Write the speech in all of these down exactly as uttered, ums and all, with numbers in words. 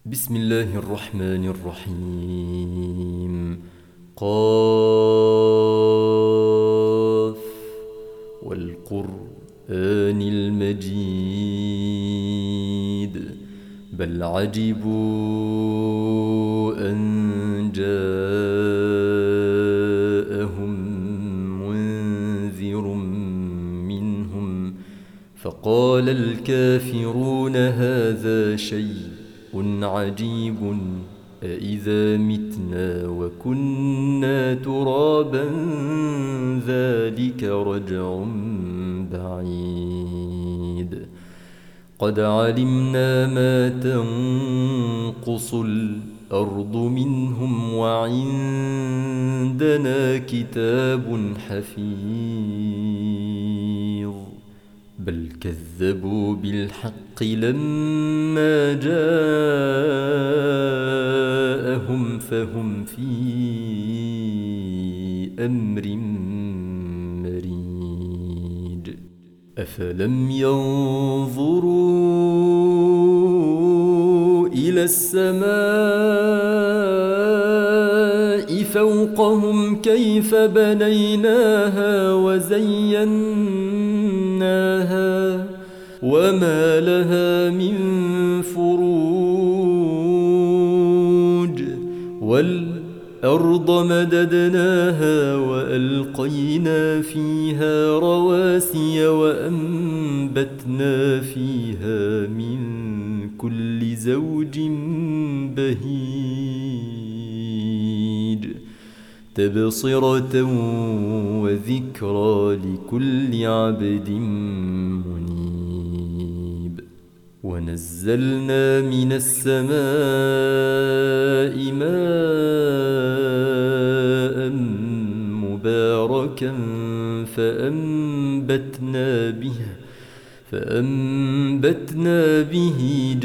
بسم الله الرحمن الرحيم. قاف والقرآن المجيد بل عجبوا أن جاءهم منذر منهم فقال الكافرون هذا شيء عجيب أإذا متنا وكنا ترابا ذلك رجع بعيد قد علمنا ما تنقص الأرض منهم وعندنا كتاب حفيظ بل كذبوا بالحق لما جاءهم فهم في أمر مريج أفلم ينظروا إلى السماء فوقهم كيف بنيناها وزيناها وما لها من فروج والأرض مددناها وألقينا فيها رواسي وأنبتنا فيها من كل زوج بهيج تبصرة وذكرى لكل عبد منيب ونزلنا من السماء ماء مباركا فأنبتنا به فأنبتنا به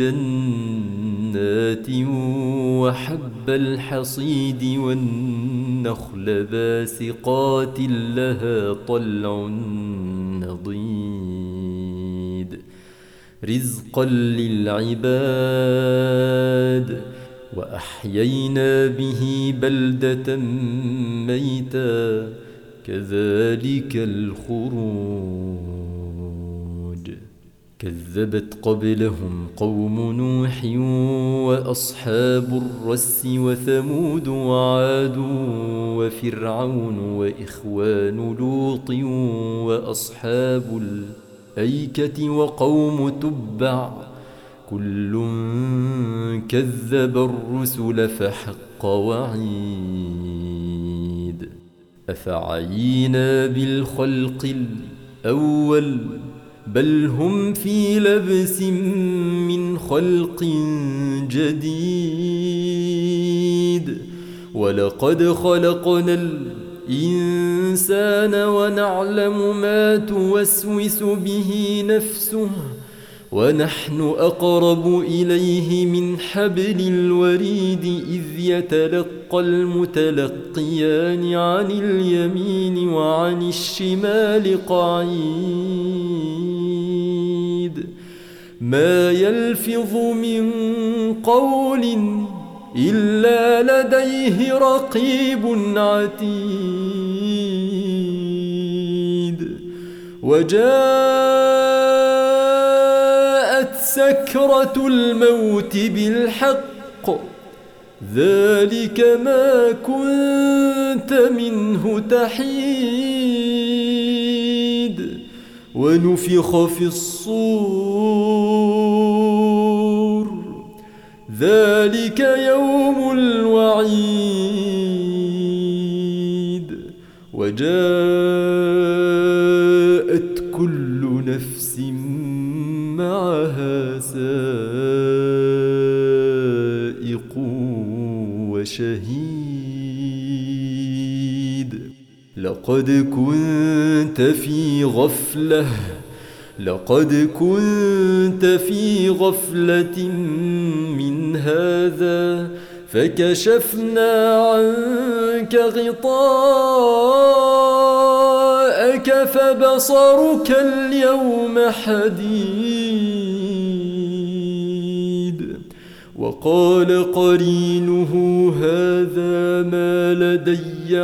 جنات وحب الحصيد والنخل باسقات لها طلع نضيد رزقا للعباد وأحيينا به بلدة ميتا كذلك الخروج كذبت قبلهم قوم نوح وأصحاب الرس وثمود وعاد وفرعون وإخوان لوط وأصحاب الأيكة وقوم تبع كل كذب الرسل فحق وعيد أفعينا بالخلق الأول بل هم في لبس من خلق جديد ولقد خلقنا الإنسان ونعلم ما توسوس به نفسه ونحن أقرب إليه من حبل الوريد إذ يتلقى المتلقيان عن اليمين وعن الشمال قعيد ما يلفظ من قول إلا لديه رقيب عتيد وجاءت سكرة الموت بالحق ذلك ما كنت منه تحيد ونفخ في الصور ذلك يوم الوعيد وجاءت كل نفس معها سائق وشهيد لقد كنت في غفلة لقد كنت في غفلة من هذا فكشفنا عنك غطاءك فبصرك اليوم حديد وقال قرينه هذا ما لدي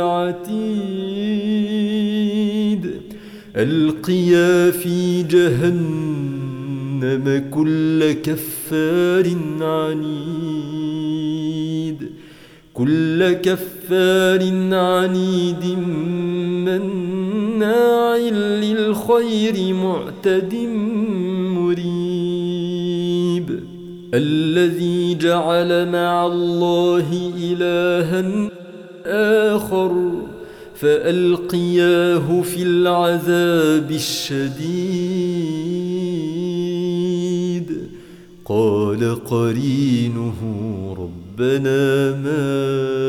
عتيد ألقيا في جهنم كل كفار عنيد كل كفار عنيد مناع للخير معتد مريب الذي جعل مع الله إلها آخر فألقياه في العذاب الشديد قال قرينه ربنا ما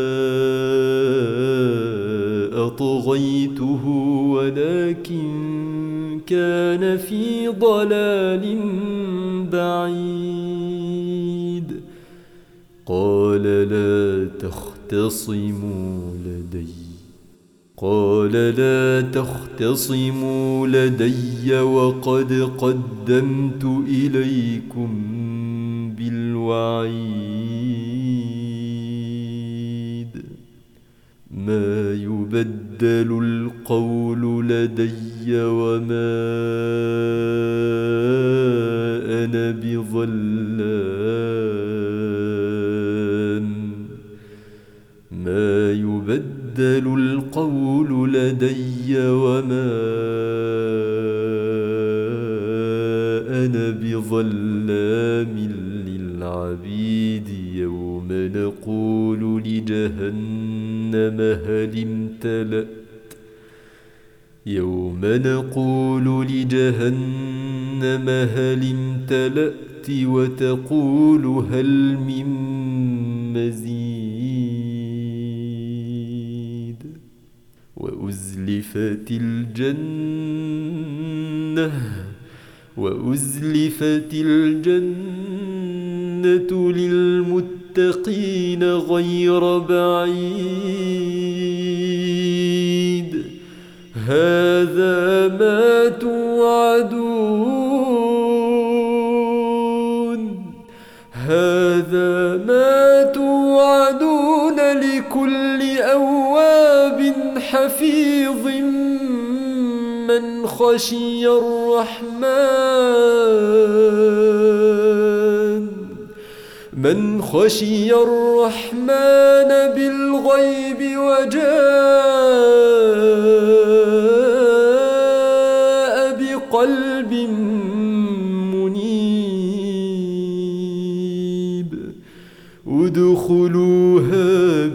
أطغيته ولكن كان في ضلال بعيد قال لا تختصموا لدي قال لا تختصموا لدي وقد قدمت إليكم بالوعيد ما يبدل القول لدي وما أنا بظلام ما يبدل القول لدي وما أنا بظلام للعبيد يوم نقول لجهنم هل امتلأت يوم نقول لجهنم هل امتلأت وتقول هل من مزيد وأزلفت الجنة وأزلفت الجنة للمتقين غير بعيد هذا ما توعدون هذا ما توعدون لكل أواب حفيظ من خشي الرحمن من خشي الرحمن بالغيب وجاء بقلب منيب ادخلوها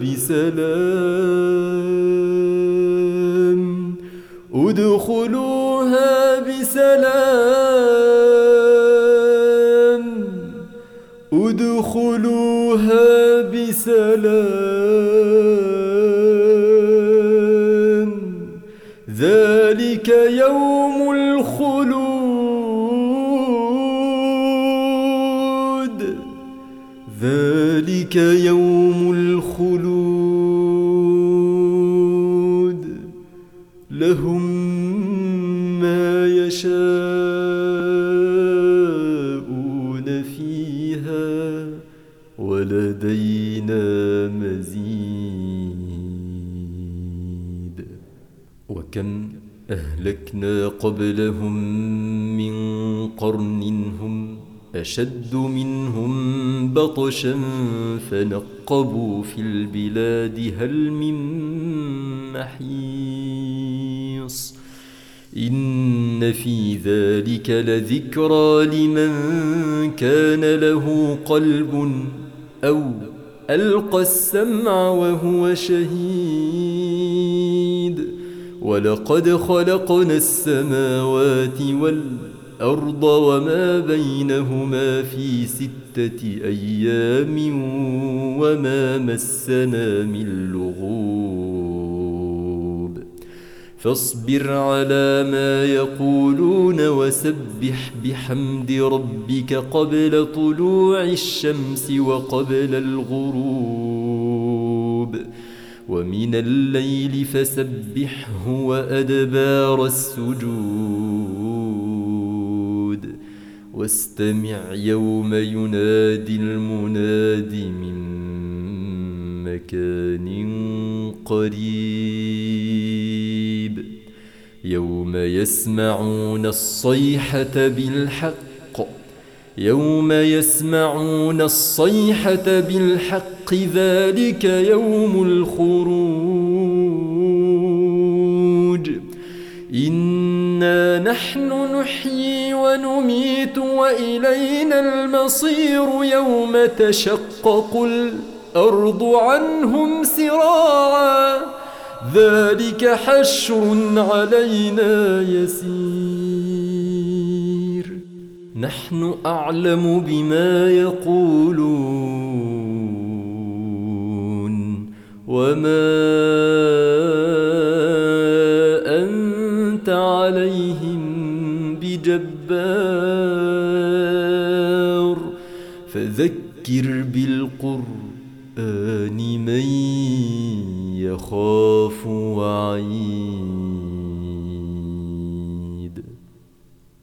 بسلام ادخلوها بسلام ادخلوها بسلام ذلك يوم الخلود ذلك يوم الخلود لهم ما يشاءون فيها ولدينا مزيد وكم أهلكنا قبلهم من قرن هم أشد منهم بطشا فنقبوا في البلاد هل من محيص إن في ذلك لذكرى لمن كان له قلب أو ألقى السمع وهو شهيد ولقد خلقنا السماوات والأرض وما بينهما في ستة أيام وما مسنا من لغوب فاصبر على ما يقولون وسبح بحمد ربك قبل طلوع الشمس وقبل الغروب ومن الليل فسبحه وأدبار السجود واستمع يوم ينادي المناد من مكان قريب يوم يسمعون الصيحة بالحق يوم يسمعون الصيحة بالحق ذلك يوم الخروج إنا نحن نحيي ونميت وإلينا المصير يوم تشقق الأرض عنهم سراعا ذلك حشر علينا يسير نحن أعلم بما يقولون وما أنت عليهم بجبار فذكر بالقرآن من يخاف وعيد